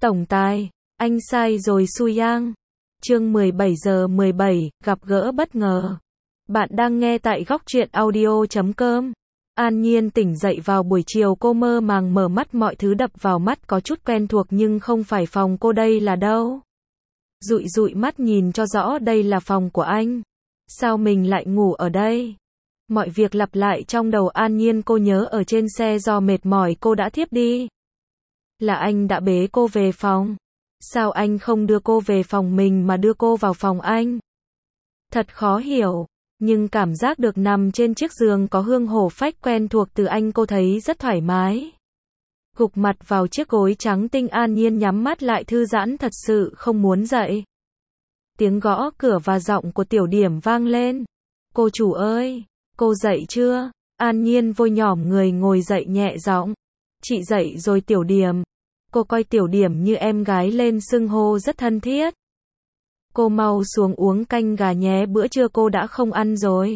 Tổng tài, anh sai rồi Su Yang. Chương 17 giờ 17, gặp gỡ bất ngờ. Bạn đang nghe tại góc truyện audio.com. An Nhiên tỉnh dậy vào buổi chiều, cô mơ màng mở mắt, mọi thứ đập vào mắt có chút quen thuộc nhưng không phải phòng cô, đây là đâu? Dụi dụi mắt nhìn cho rõ, đây là phòng của anh. Sao mình lại ngủ ở đây? Mọi việc lặp lại trong đầu An Nhiên, cô nhớ ở trên xe do mệt mỏi cô đã thiếp đi. Là anh đã bế cô về phòng. Sao anh không đưa cô về phòng mình mà đưa cô vào phòng anh? Thật khó hiểu, nhưng cảm giác được nằm trên chiếc giường có hương hổ phách quen thuộc từ anh, cô thấy rất thoải mái. Gục mặt vào chiếc gối trắng tinh, An Nhiên nhắm mắt lại thư giãn, thật sự không muốn dậy. Tiếng gõ cửa và giọng của Tiểu Điểm vang lên. Cô chủ ơi, cô dậy chưa? An Nhiên vội nhỏm người ngồi dậy, nhẹ giọng. Chị dậy rồi Tiểu Điểm. Cô coi Tiểu Điểm như em gái lên, xưng hô rất thân thiết. Cô mau xuống uống canh gà nhé, bữa trưa cô đã không ăn rồi.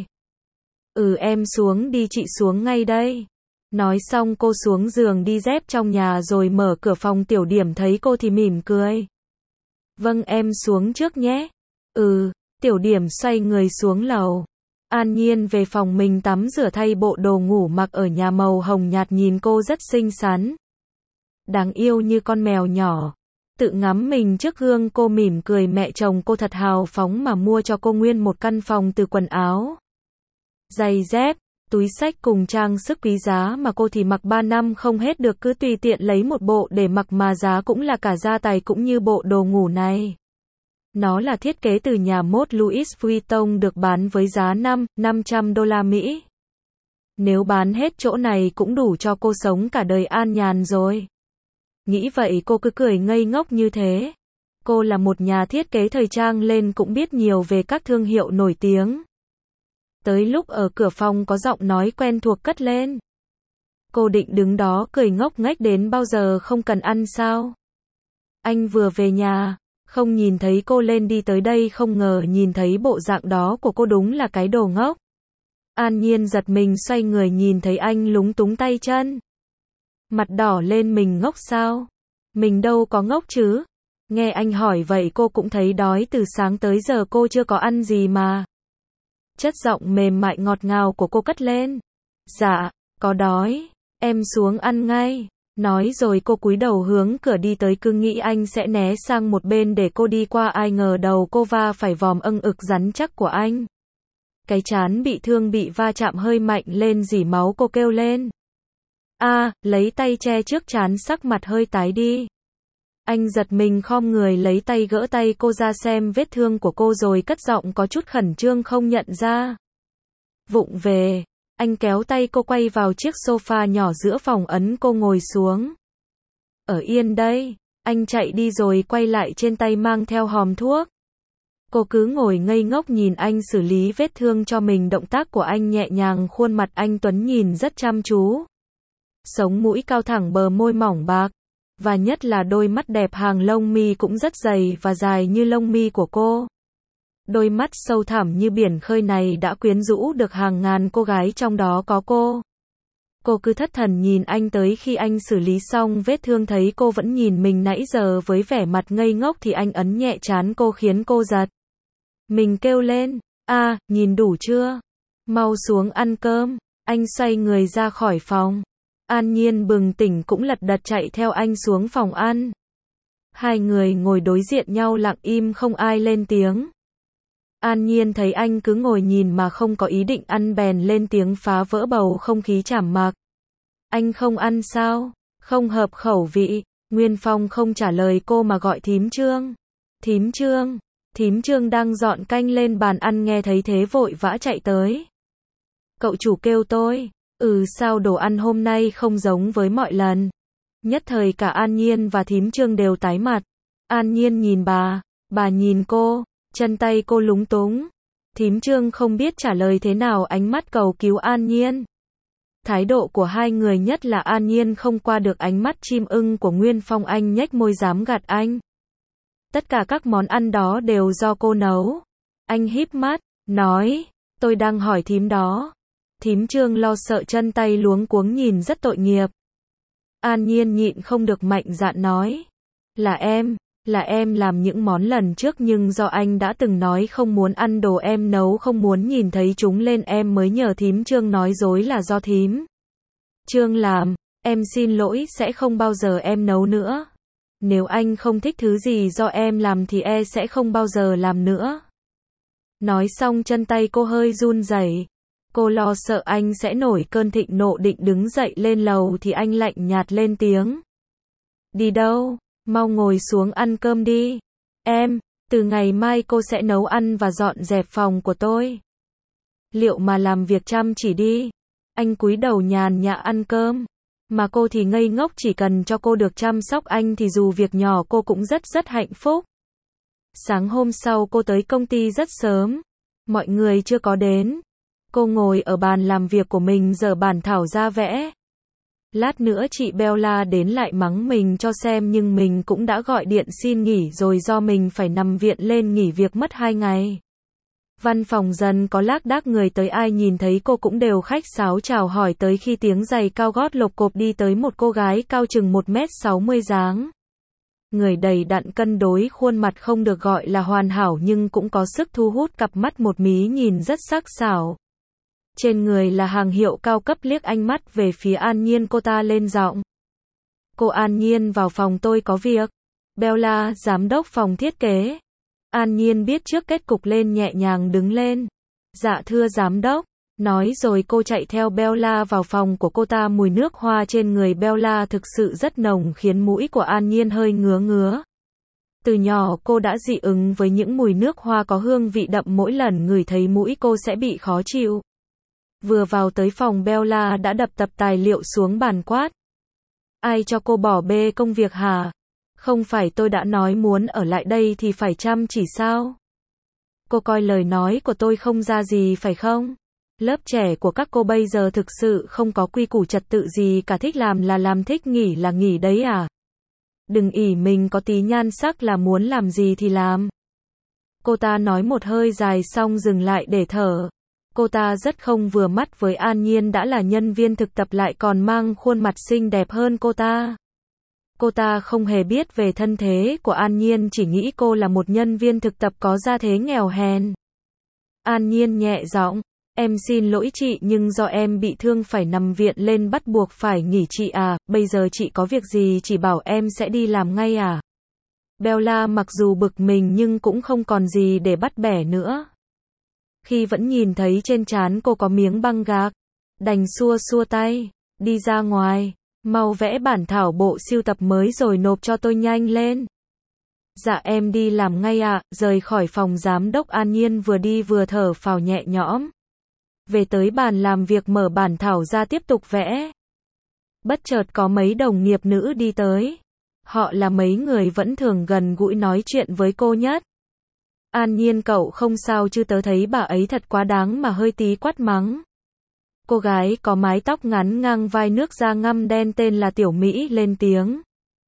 Em xuống đi, chị xuống ngay đây. Nói xong cô xuống giường đi dép trong nhà rồi mở cửa phòng. Tiểu Điểm thấy cô thì mỉm cười. Vâng, em xuống trước nhé. Tiểu Điểm xoay người xuống lầu. An Nhiên về phòng mình tắm rửa, thay bộ đồ ngủ mặc ở nhà màu hồng nhạt, nhìn cô rất xinh xắn. Đáng yêu như con mèo nhỏ. Tự ngắm mình trước gương, cô mỉm cười, mẹ chồng cô thật hào phóng mà mua cho cô nguyên một căn phòng, từ quần áo, giày dép, túi xách cùng trang sức quý giá mà cô thì mặc 3 năm không hết được, cứ tùy tiện lấy một bộ để mặc mà giá cũng là cả gia tài, cũng như bộ đồ ngủ này. Nó là thiết kế từ nhà mốt Louis Vuitton, được bán với giá $500 Mỹ. Nếu bán hết chỗ này cũng đủ cho cô sống cả đời an nhàn rồi. Nghĩ vậy cô cứ cười ngây ngốc như thế. Cô là một nhà thiết kế thời trang, lên cũng biết nhiều về các thương hiệu nổi tiếng. Tới lúc ở cửa phòng có giọng nói quen thuộc cất lên. Cô định đứng đó cười ngốc nghếch đến bao giờ, không cần ăn sao? Anh vừa về nhà, không nhìn thấy cô lên đi tới đây, không ngờ nhìn thấy bộ dạng đó của cô, đúng là cái đồ ngốc. An Nhiên giật mình xoay người, nhìn thấy anh lúng túng tay chân. Mặt đỏ lên, mình ngốc sao? Mình đâu có ngốc chứ. Nghe anh hỏi vậy cô cũng thấy đói, từ sáng tới giờ cô chưa có ăn gì mà. Chất giọng mềm mại ngọt ngào của cô cất lên. Dạ, có đói, em xuống ăn ngay. Nói rồi cô cúi đầu hướng cửa đi tới, cứ nghĩ anh sẽ né sang một bên để cô đi qua, ai ngờ đầu cô va phải vòm ưng ực rắn chắc của anh. Cái trán bị thương, bị va chạm hơi mạnh lên, rỉ máu, cô kêu lên. Lấy tay che trước trán, sắc mặt hơi tái đi. Anh giật mình khom người lấy tay gỡ tay cô ra xem vết thương của cô rồi cất giọng có chút khẩn trương, không nhận ra. Vụng về, anh kéo tay cô quay vào chiếc sofa nhỏ giữa phòng, ấn cô ngồi xuống. Ở yên đây, anh chạy đi rồi quay lại, trên tay mang theo hòm thuốc. Cô cứ ngồi ngây ngốc nhìn anh xử lý vết thương cho mình, động tác của anh nhẹ nhàng, khuôn mặt anh tuấn nhìn rất chăm chú. Sống mũi cao thẳng, bờ môi mỏng bạc. Và nhất là đôi mắt đẹp, hàng lông mi cũng rất dày và dài như lông mi của cô. Đôi mắt sâu thẳm như biển khơi này đã quyến rũ được hàng ngàn cô gái, trong đó có cô. Cô cứ thất thần nhìn anh tới khi anh xử lý xong vết thương, thấy cô vẫn nhìn mình nãy giờ với vẻ mặt ngây ngốc thì anh ấn nhẹ trán cô khiến cô giật mình, kêu lên. Nhìn đủ chưa? Mau xuống ăn cơm. Anh xoay người ra khỏi phòng. An Nhiên bừng tỉnh cũng lật đật chạy theo anh xuống phòng ăn. Hai người ngồi đối diện nhau lặng im, không ai lên tiếng. An Nhiên thấy anh cứ ngồi nhìn mà không có ý định ăn, bèn lên tiếng phá vỡ bầu không khí trảm mặc. Anh không ăn sao? Không hợp khẩu vị. Nguyên Phong không trả lời cô mà gọi thím Trương. Thím Trương. Thím Trương đang dọn canh lên bàn ăn, nghe thấy thế vội vã chạy tới. Cậu chủ kêu tôi. Sao đồ ăn hôm nay không giống với mọi lần? Nhất thời cả An Nhiên và thím Trương đều tái mặt. An Nhiên nhìn bà nhìn cô, chân tay cô lúng túng. Thím Trương không biết trả lời thế nào, ánh mắt cầu cứu An Nhiên. Thái độ của hai người, nhất là An Nhiên, không qua được ánh mắt chim ưng của Nguyên Phong. Anh nhếch môi dám gạt anh. Tất cả các món ăn đó đều do cô nấu. Anh híp mắt, nói, tôi đang hỏi thím đó. Thím Trương lo sợ, chân tay luống cuống nhìn rất tội nghiệp. An Nhiên nhịn không được mạnh dạn nói. Là em làm những món lần trước nhưng do anh đã từng nói không muốn ăn đồ em nấu, không muốn nhìn thấy chúng lên em mới nhờ thím Trương nói dối là do thím Trương làm. Em xin lỗi, sẽ không bao giờ em nấu nữa. Nếu anh không thích thứ gì do em làm thì sẽ không bao giờ làm nữa. Nói xong chân tay cô hơi run rẩy. Cô lo sợ anh sẽ nổi cơn thịnh nộ, định đứng dậy lên lầu thì anh lạnh nhạt lên tiếng. Đi đâu? Mau ngồi xuống ăn cơm đi. Từ ngày mai cô sẽ nấu ăn và dọn dẹp phòng của tôi. Liệu mà làm việc chăm chỉ đi. Anh cúi đầu nhàn nhã ăn cơm. Mà cô thì ngây ngốc, chỉ cần cho cô được chăm sóc anh thì dù việc nhỏ cô cũng rất hạnh phúc. Sáng hôm sau cô tới công ty rất sớm. Mọi người chưa có đến. Cô ngồi ở bàn làm việc của mình dở bản thảo ra vẽ. Lát nữa chị Bella đến lại mắng mình cho xem, nhưng mình cũng đã gọi điện xin nghỉ rồi, do mình phải nằm viện lên nghỉ việc mất 2 ngày. Văn phòng dần có lác đác người tới, ai nhìn thấy cô cũng đều khách sáo chào hỏi, tới khi tiếng giày cao gót lộc cộp đi tới một cô gái cao chừng 1m60 dáng. Người đầy đặn cân đối, khuôn mặt không được gọi là hoàn hảo nhưng cũng có sức thu hút, cặp mắt một mí nhìn rất sắc sảo. Trên người là hàng hiệu cao cấp, liếc ánh mắt về phía An Nhiên, cô ta lên giọng. Cô An Nhiên, vào phòng tôi có việc. Bella, giám đốc phòng thiết kế. An Nhiên biết trước kết cục lên nhẹ nhàng đứng lên. Dạ thưa giám đốc. Nói rồi cô chạy theo Bella vào phòng của cô ta. Mùi nước hoa trên người Bella thực sự rất nồng, khiến mũi của An Nhiên hơi ngứa ngứa. Từ nhỏ cô đã dị ứng với những mùi nước hoa có hương vị đậm, mỗi lần ngửi thấy mũi cô sẽ bị khó chịu. Vừa vào tới phòng, Bella đã đập tập tài liệu xuống bàn quát. Ai cho cô bỏ bê công việc hả? Không phải tôi đã nói muốn ở lại đây thì phải chăm chỉ sao? Cô coi lời nói của tôi không ra gì phải không? Lớp trẻ của các cô bây giờ thực sự không có quy củ trật tự gì cả, thích làm là làm, thích nghỉ là nghỉ đấy à? Đừng ỷ mình có tí nhan sắc là muốn làm gì thì làm. Cô ta nói một hơi dài xong dừng lại để thở. Cô ta rất không vừa mắt với An Nhiên, đã là nhân viên thực tập lại còn mang khuôn mặt xinh đẹp hơn cô ta. Cô ta không hề biết về thân thế của An Nhiên, chỉ nghĩ cô là một nhân viên thực tập có gia thế nghèo hèn. An Nhiên nhẹ giọng, em xin lỗi chị, nhưng do em bị thương phải nằm viện lên bắt buộc phải nghỉ chị à, bây giờ chị có việc gì chỉ bảo em sẽ đi làm ngay à. Bella mặc dù bực mình nhưng cũng không còn gì để bắt bẻ nữa. Khi vẫn nhìn thấy trên trán cô có miếng băng gạc, đành xua xua tay, đi ra ngoài, mau vẽ bản thảo bộ sưu tập mới rồi nộp cho tôi nhanh lên. Dạ em đi làm ngay ạ. Rời khỏi phòng giám đốc, An Nhiên vừa đi vừa thở phào nhẹ nhõm. Về tới bàn làm việc, mở bản thảo ra tiếp tục vẽ. Bất chợt có mấy đồng nghiệp nữ đi tới. Họ là mấy người vẫn thường gần gũi nói chuyện với cô nhất. An Nhiên, cậu không sao chứ, tớ thấy bà ấy thật quá đáng mà, hơi tí quát mắng. Cô gái có mái tóc ngắn ngang vai, nước da ngăm đen, tên là Tiểu Mỹ lên tiếng.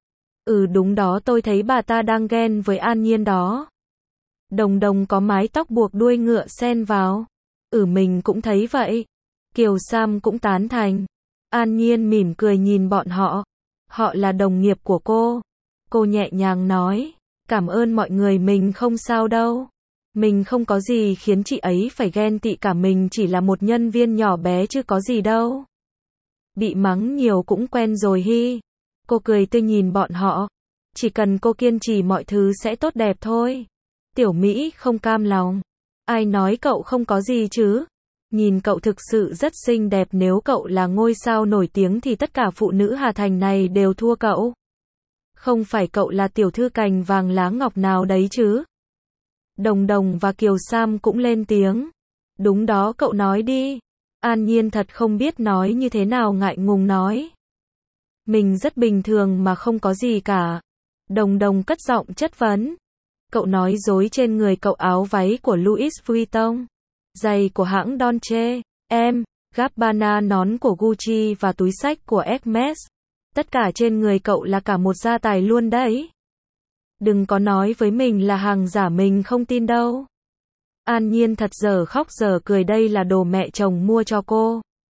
Đúng đó, tôi thấy bà ta đang ghen với An Nhiên đó. Đồng Đồng có mái tóc buộc đuôi ngựa xen vào. Mình cũng thấy vậy. Kiều Sam cũng tán thành. An Nhiên mỉm cười nhìn bọn họ. Họ là đồng nghiệp của cô. Cô nhẹ nhàng nói. Cảm ơn mọi người, mình không sao đâu. Mình không có gì khiến chị ấy phải ghen tị cả, mình chỉ là một nhân viên nhỏ bé chứ có gì đâu. Bị mắng nhiều cũng quen rồi hi. Cô cười tươi nhìn bọn họ. Chỉ cần cô kiên trì mọi thứ sẽ tốt đẹp thôi. Tiểu Mỹ không cam lòng. Ai nói cậu không có gì chứ? Nhìn cậu thực sự rất xinh đẹp, nếu cậu là ngôi sao nổi tiếng thì tất cả phụ nữ Hà Thành này đều thua cậu. Không phải cậu là tiểu thư cành vàng lá ngọc nào đấy chứ? Đồng Đồng và Kiều Sam cũng lên tiếng. Đúng đó, cậu nói đi. An Nhiên thật không biết nói như thế nào, ngại ngùng nói. Mình rất bình thường mà, không có gì cả. Đồng Đồng cất giọng chất vấn. Cậu nói dối, trên người cậu áo váy của Louis Vuitton, giày của hãng Dolce Gabbana, nón của Gucci và túi xách của Hermes. Tất cả trên người cậu là cả một gia tài luôn đấy. Đừng có nói với mình là hàng giả, mình không tin đâu. An Nhiên thật giờ khóc giờ cười, đây là đồ mẹ chồng mua cho cô.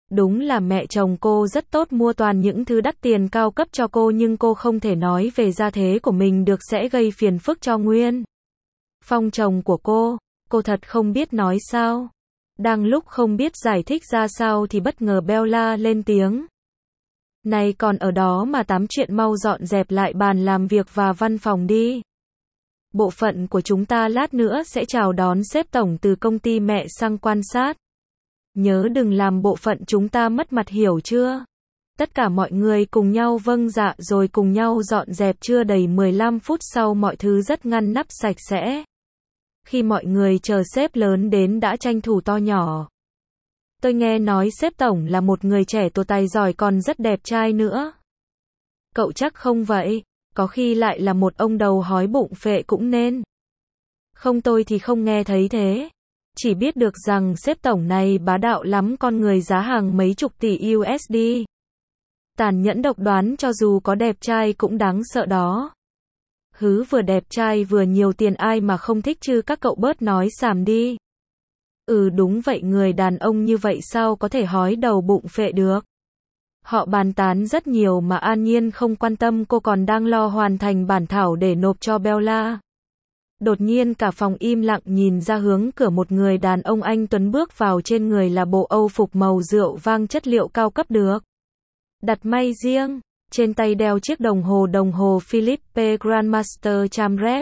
Đúng là mẹ chồng cô rất tốt, mua toàn những thứ đắt tiền cao cấp cho cô, nhưng cô không thể nói về gia thế của mình được, sẽ gây phiền phức cho Nguyên Phong chồng của cô thật không biết nói sao. Đang lúc không biết giải thích ra sao thì bất ngờ Bella lên tiếng. Này còn ở đó mà tám chuyện, mau dọn dẹp lại bàn làm việc và văn phòng đi. Bộ phận của chúng ta lát nữa sẽ chào đón sếp tổng từ công ty mẹ sang quan sát. Nhớ đừng làm bộ phận chúng ta mất mặt, hiểu chưa? Tất cả mọi người cùng nhau vâng dạ rồi cùng nhau dọn dẹp. Chưa đầy 15 phút sau mọi thứ rất ngăn nắp sạch sẽ. Khi mọi người chờ sếp lớn đến đã tranh thủ to nhỏ. Tôi nghe nói sếp tổng là một người trẻ tuổi tài giỏi còn rất đẹp trai nữa. Cậu chắc không vậy? Có khi lại là một ông đầu hói bụng phệ cũng nên. Không, tôi thì không nghe thấy thế. Chỉ biết được rằng sếp tổng này bá đạo lắm, con người giá hàng mấy chục tỷ USD. Tàn nhẫn độc đoán, cho dù có đẹp trai cũng đáng sợ đó. Hứ, vừa đẹp trai vừa nhiều tiền ai mà không thích chứ, các cậu bớt nói xàm đi. Đúng vậy, người đàn ông như vậy sao có thể hói đầu bụng phệ được. Họ bàn tán rất nhiều mà An Nhiên không quan tâm, cô còn đang lo hoàn thành bản thảo để nộp cho Bella. Đột nhiên cả phòng im lặng, nhìn ra hướng cửa một người đàn ông anh tuấn bước vào, trên người là bộ Âu phục màu rượu vang chất liệu cao cấp được đặt may riêng, trên tay đeo chiếc đồng hồ Philippe Grandmaster Chamrep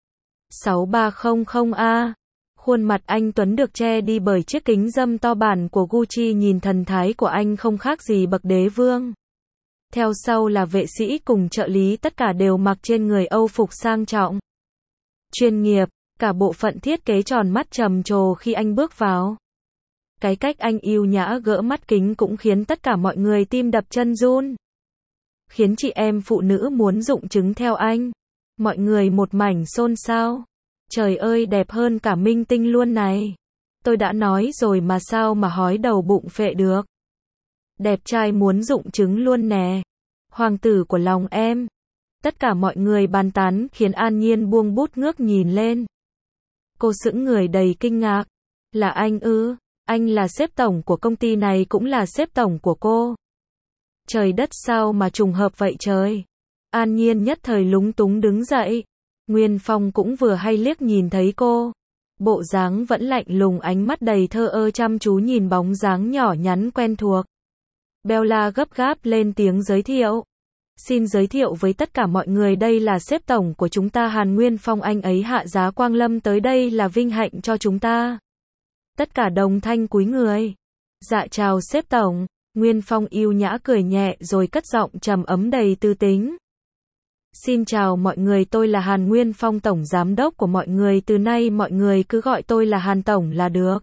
6300A. Khuôn mặt anh tuấn được che đi bởi chiếc kính râm to bản của Gucci, nhìn thần thái của anh không khác gì bậc đế vương. Theo sau là vệ sĩ cùng trợ lý, tất cả đều mặc trên người Âu phục sang trọng, chuyên nghiệp, cả bộ phận thiết kế tròn mắt trầm trồ khi anh bước vào. Cái cách anh yêu nhã gỡ mắt kính cũng khiến tất cả mọi người tim đập chân run. Khiến chị em phụ nữ muốn rụng trứng theo anh. Mọi người một mảnh xôn xao. Trời ơi, đẹp hơn cả minh tinh luôn này. Tôi đã nói rồi mà, sao mà hói đầu bụng phệ được. Đẹp trai muốn rụng trứng luôn nè. Hoàng tử của lòng em. Tất cả mọi người bàn tán khiến An Nhiên buông bút ngước nhìn lên. Cô sững người đầy kinh ngạc. Là anh ư? Anh là sếp tổng của công ty này, cũng là sếp tổng của cô. Trời đất, sao mà trùng hợp vậy trời. An Nhiên nhất thời lúng túng đứng dậy. Nguyên Phong cũng vừa hay liếc nhìn thấy cô. Bộ dáng vẫn lạnh lùng, ánh mắt đầy thơ ơ chăm chú nhìn bóng dáng nhỏ nhắn quen thuộc. Bella gấp gáp lên tiếng giới thiệu. Xin giới thiệu với tất cả mọi người, đây là sếp tổng của chúng ta Hàn Nguyên Phong, anh ấy hạ giá quang lâm tới đây là vinh hạnh cho chúng ta. Tất cả đồng thanh cúi người. Dạ chào sếp tổng. Nguyên Phong yêu nhã cười nhẹ rồi cất giọng trầm ấm đầy tư tính. Xin chào mọi người, tôi là Hàn Nguyên Phong, tổng giám đốc của mọi người, từ nay mọi người cứ gọi tôi là Hàn tổng là được.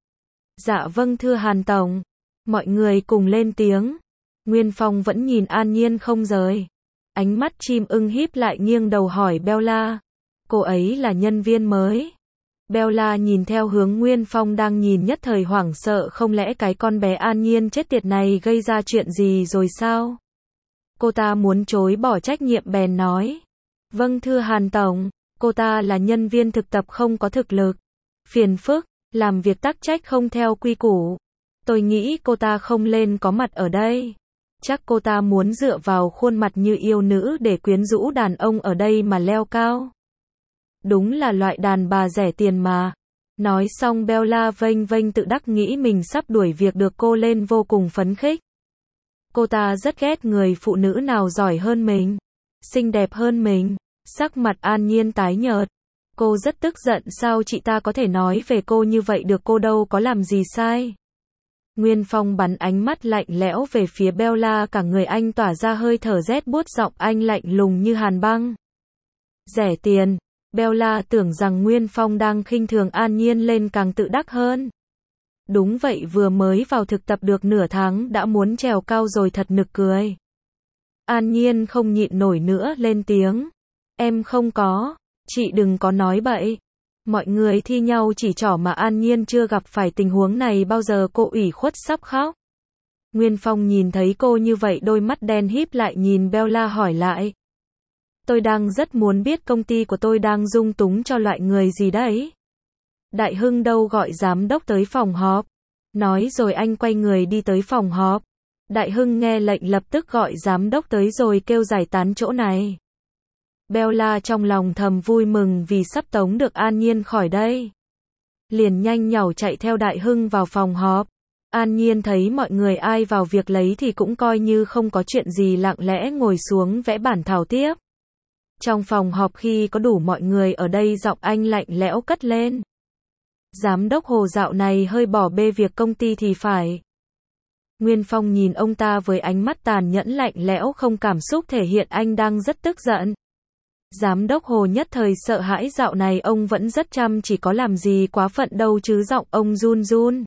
Dạ vâng thưa Hàn tổng. Mọi người cùng lên tiếng. Nguyên Phong vẫn nhìn An Nhiên không rời. Ánh mắt chim ưng híp lại, nghiêng đầu hỏi Bella. Cô ấy là nhân viên mới. Bella nhìn theo hướng Nguyên Phong đang nhìn, nhất thời hoảng sợ, không lẽ cái con bé An Nhiên chết tiệt này gây ra chuyện gì rồi sao? Cô ta muốn chối bỏ trách nhiệm bèn nói. Vâng thưa Hàn tổng, cô ta là nhân viên thực tập không có thực lực. Phiền phức, làm việc tắc trách không theo quy củ. Tôi nghĩ cô ta không lên có mặt ở đây. Chắc cô ta muốn dựa vào khuôn mặt như yêu nữ để quyến rũ đàn ông ở đây mà leo cao. Đúng là loại đàn bà rẻ tiền mà. Nói xong Bella vênh vênh tự đắc nghĩ mình sắp đuổi việc được cô lên, vô cùng phấn khích. Cô ta rất ghét người phụ nữ nào giỏi hơn mình, xinh đẹp hơn mình. Sắc mặt An Nhiên tái nhợt. Cô rất tức giận, sao chị ta có thể nói về cô như vậy được, cô đâu có làm gì sai. Nguyên Phong bắn ánh mắt lạnh lẽo về phía Bella, cả người anh tỏa ra hơi thở rét buốt, giọng anh lạnh lùng như hàn băng. Rẻ tiền. Bella tưởng rằng Nguyên Phong đang khinh thường An Nhiên lên càng tự đắc hơn. Đúng vậy, vừa mới vào thực tập được nửa tháng đã muốn trèo cao rồi, thật nực cười. An Nhiên không nhịn nổi nữa lên tiếng. Em không có, chị đừng có nói bậy. Mọi người thi nhau chỉ trỏ mà An Nhiên chưa gặp phải tình huống này bao giờ, cô ủy khuất sắp khóc. Nguyên Phong nhìn thấy cô như vậy, đôi mắt đen híp lại nhìn Bella hỏi lại. Tôi đang rất muốn biết công ty của tôi đang dung túng cho loại người gì đấy. Đại Hưng đâu gọi giám đốc tới phòng họp. Nói rồi anh quay người đi tới phòng họp. Đại Hưng nghe lệnh lập tức gọi giám đốc tới rồi kêu giải tán chỗ này. Bella trong lòng thầm vui mừng vì sắp tống được An Nhiên khỏi đây. Liền nhanh nhảu chạy theo Đại Hưng vào phòng họp. An Nhiên thấy mọi người ai vào việc lấy thì cũng coi như không có chuyện gì, lặng lẽ ngồi xuống vẽ bản thảo tiếp. Trong phòng họp khi có đủ mọi người ở đây, giọng anh lạnh lẽo cất lên. Giám đốc Hồ dạo này hơi bỏ bê việc công ty thì phải. Nguyên Phong nhìn ông ta với ánh mắt tàn nhẫn lạnh lẽo, không cảm xúc, thể hiện anh đang rất tức giận. Giám đốc Hồ nhất thời sợ hãi, dạo này ông vẫn rất chăm chỉ, có làm gì quá phận đâu chứ. Giọng ông run run.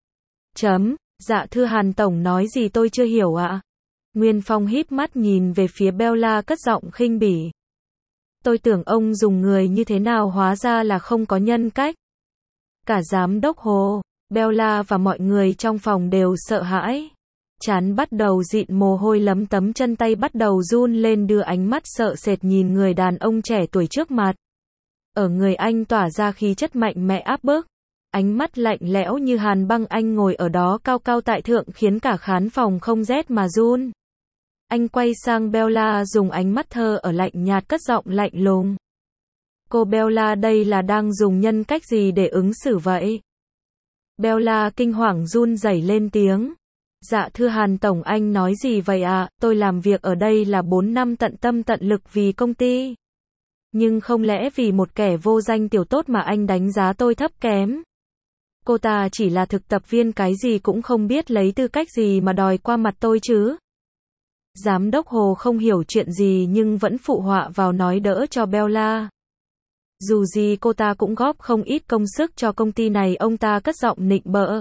Dạ thưa Hàn tổng nói gì tôi chưa hiểu ạ. Nguyên Phong híp mắt nhìn về phía Bella, cất giọng khinh bỉ. Tôi tưởng ông dùng người như thế nào, hóa ra là không có nhân cách. Cả giám đốc Hồ, Bella và mọi người trong phòng đều sợ hãi. Trán bắt đầu dịn mồ hôi lấm tấm, chân tay bắt đầu run lên, đưa ánh mắt sợ sệt nhìn người đàn ông trẻ tuổi trước mặt. Ở người anh tỏa ra khí chất mạnh mẽ áp bức. Ánh mắt lạnh lẽo như hàn băng, anh ngồi ở đó cao cao tại thượng khiến cả khán phòng không rét mà run. Anh quay sang Bella dùng ánh mắt thơ ở lạnh nhạt, cất giọng lạnh lùng. Cô Bella đây là đang dùng nhân cách gì để ứng xử vậy? Bella kinh hoàng run rẩy lên tiếng. Dạ thưa Hàn tổng, anh nói gì vậy ạ? Tôi làm việc ở đây là 4 năm, tận tâm tận lực vì công ty. Nhưng không lẽ vì một kẻ vô danh tiểu tốt mà anh đánh giá tôi thấp kém? Cô ta chỉ là thực tập viên, cái gì cũng không biết, lấy tư cách gì mà đòi qua mặt tôi chứ? Giám đốc Hồ không hiểu chuyện gì nhưng vẫn phụ họa vào nói đỡ cho Bella. Dù gì cô ta cũng góp không ít công sức cho công ty này, ông ta cất giọng nịnh bợ.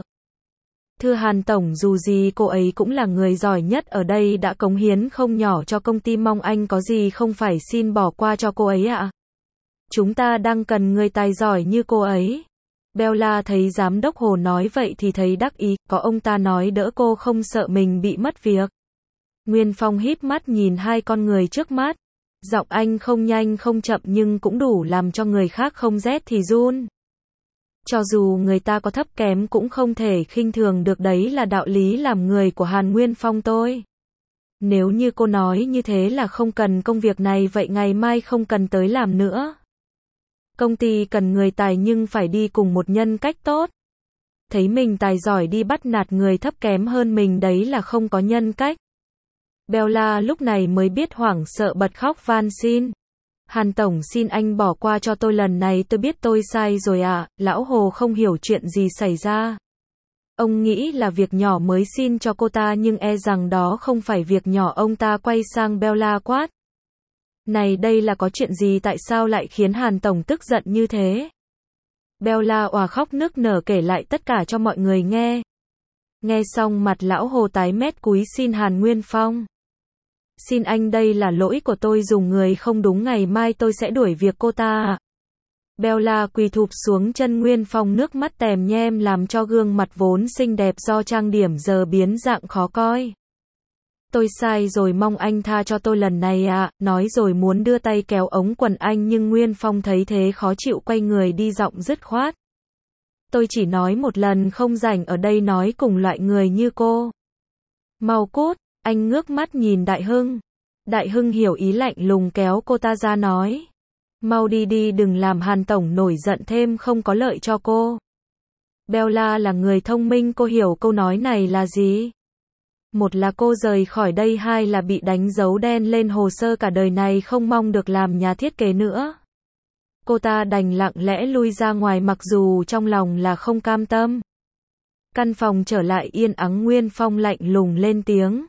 Thưa Hàn tổng, dù gì cô ấy cũng là người giỏi nhất ở đây, đã cống hiến không nhỏ cho công ty, mong anh có gì không phải xin bỏ qua cho cô ấy ạ. Chúng ta đang cần người tài giỏi như cô ấy. Bella thấy giám đốc Hồ nói vậy thì thấy đắc ý, có ông ta nói đỡ cô không sợ mình bị mất việc. Nguyên Phong híp mắt nhìn hai con người trước mắt. Giọng anh không nhanh không chậm nhưng cũng đủ làm cho người khác không rét thì run. Cho dù người ta có thấp kém cũng không thể khinh thường được, đấy là đạo lý làm người của Hàn Nguyên Phong tôi. Nếu như cô nói như thế là không cần công việc này, vậy ngày mai không cần tới làm nữa. Công ty cần người tài nhưng phải đi cùng một nhân cách tốt. Thấy mình tài giỏi đi bắt nạt người thấp kém hơn mình, đấy là không có nhân cách. Bella lúc này mới biết, hoảng sợ bật khóc van xin. Hàn tổng, xin anh bỏ qua cho tôi, lần này tôi biết tôi sai rồi ạ. Lão Hồ không hiểu chuyện gì xảy ra. Ông nghĩ là việc nhỏ mới xin cho cô ta nhưng e rằng đó không phải việc nhỏ. Ông ta quay sang Bella quát. Này, đây là có chuyện gì, tại sao lại khiến Hàn tổng tức giận như thế? Bella òa khóc nức nở kể lại tất cả cho mọi người nghe. Nghe xong mặt lão Hồ tái mét, cúi xin Hàn Nguyên Phong. Xin anh, đây là lỗi của tôi, dùng người không đúng, ngày mai tôi sẽ đuổi việc cô ta. Bella quỳ thụp xuống chân Nguyên Phong, nước mắt tèm nhem làm cho gương mặt vốn xinh đẹp do trang điểm giờ biến dạng khó coi. Tôi sai rồi, mong anh tha cho tôi lần này ạ. Nói rồi muốn đưa tay kéo ống quần anh nhưng Nguyên Phong thấy thế khó chịu, quay người đi, giọng dứt khoát. Tôi chỉ nói một lần, không rảnh ở đây nói cùng loại người như cô. Mau cút. Anh ngước mắt nhìn Đại Hưng. Đại Hưng hiểu ý, lạnh lùng kéo cô ta ra nói. Mau đi đi, đừng làm Hàn tổng nổi giận thêm, không có lợi cho cô. Bella là người thông minh, cô hiểu câu nói này là gì? Một là cô rời khỏi đây, hai là bị đánh dấu đen lên hồ sơ, cả đời này không mong được làm nhà thiết kế nữa. Cô ta đành lặng lẽ lui ra ngoài, mặc dù trong lòng là không cam tâm. Căn phòng trở lại yên ắng, Nguyên Phong lạnh lùng lên tiếng.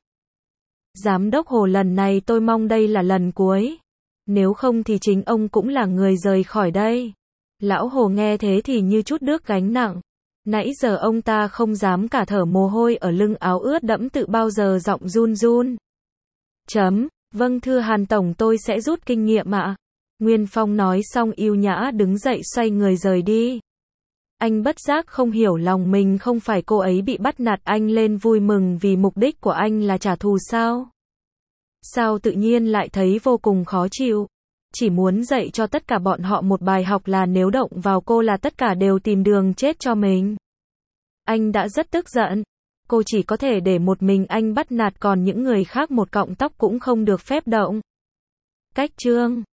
Giám đốc Hồ, lần này tôi mong đây là lần cuối. Nếu không thì chính ông cũng là người rời khỏi đây. Lão Hồ nghe thế thì như chút đước gánh nặng. Nãy giờ ông ta không dám cả thở, mồ hôi ở lưng áo ướt đẫm, tự bao giờ giọng run run. Vâng thưa Hàn tổng, tôi sẽ rút kinh nghiệm ạ. Nguyên Phong nói xong yêu nhã đứng dậy, xoay người rời đi. Anh bất giác không hiểu lòng mình, không phải cô ấy bị bắt nạt anh lên vui mừng vì mục đích của anh là trả thù sao? Sao tự nhiên lại thấy vô cùng khó chịu? Chỉ muốn dạy cho tất cả bọn họ một bài học là nếu động vào cô là tất cả đều tìm đường chết cho mình. Anh đã rất tức giận. Cô chỉ có thể để một mình anh bắt nạt, còn những người khác một cọng tóc cũng không được phép động. Cách chương